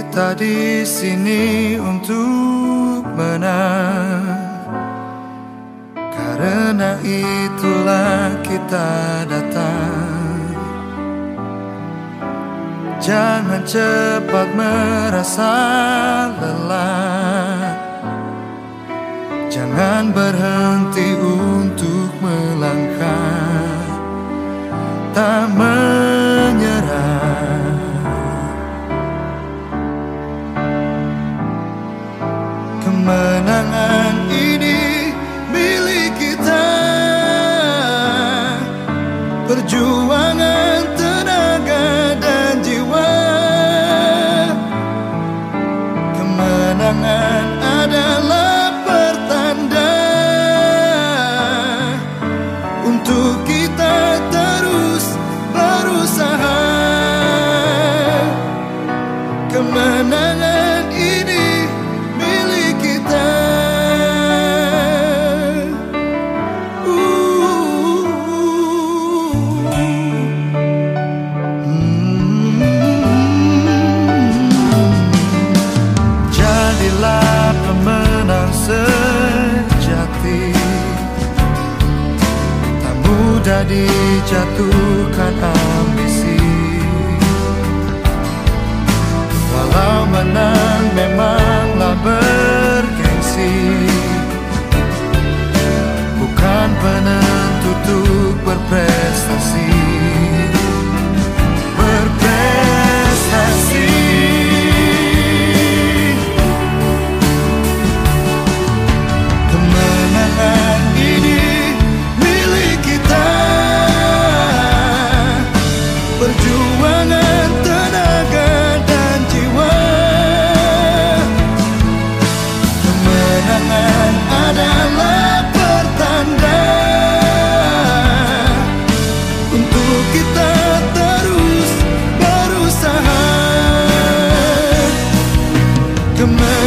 Kita di sini untuk menang, karena itulah kita datang. Jangan cepat merasa lelah, jangan berhenti untuk melangkah, tak menyerah. Kemenangan ini milik kita, perjuangan tenaga dan jiwa. Kemenangan adalah pertanda untuk kita terus berusaha. Kemenangan ini milik kita. Jadilah pemenang sejati, tak mudah dijatuhkan ambisi. Walau menang memanglah bergengsi, bukan penentu untuk berprestasi. Berprestasi. Kemenangan ini milik kita, perjuangan tenaga dan jiwa. Kemenangan adalah pertanda untuk kita terus berusaha. Kemenangan